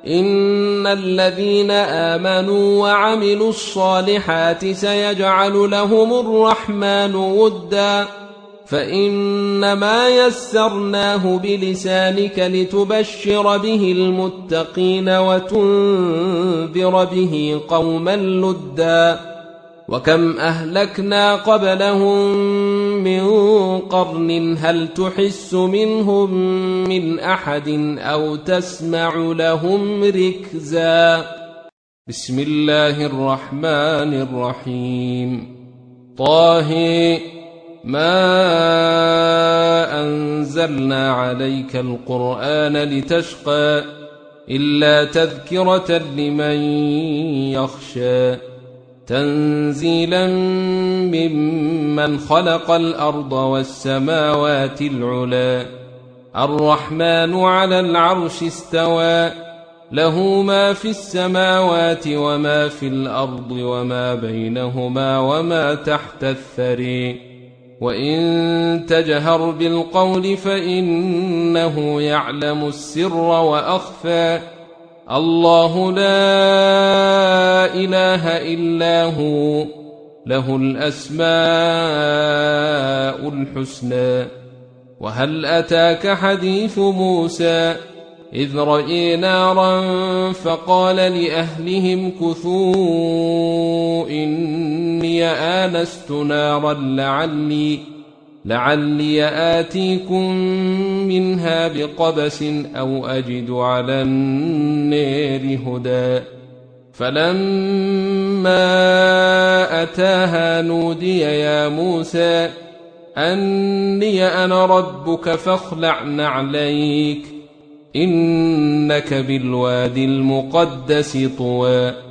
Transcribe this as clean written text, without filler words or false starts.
إن الذين آمنوا وعملوا الصالحات سيجعل لهم الرحمن ودا فإنما يسرناه بلسانك لتبشر به المتقين وتنذر به قوما لدا وكم أهلكنا قبلهم من قرن هل تحس منهم من أحد أو تسمع لهم ركزا بسم الله الرحمن الرحيم طه ما أنزلنا عليك القرآن لتشقى إلا تذكرة لمن يخشى تنزيلا ممن خلق الأرض والسماوات العلى الرحمن على العرش استوى له ما في السماوات وما في الأرض وما بينهما وما تحت الثري وإن تجهر بالقول فإنه يعلم السر وأخفى الله لا إله إلا هو له الأسماء الحسنى وهل أتاك حديث موسى إذ رأي نارا فقال لأهلهم كثوا إني آنست نارا لعلي آتيكم منها بقبس أو أجد على النار هدى فلما أتاها نودي يا موسى أني أنا ربك فاخلع نعليك إنك بالوادي المقدس طوى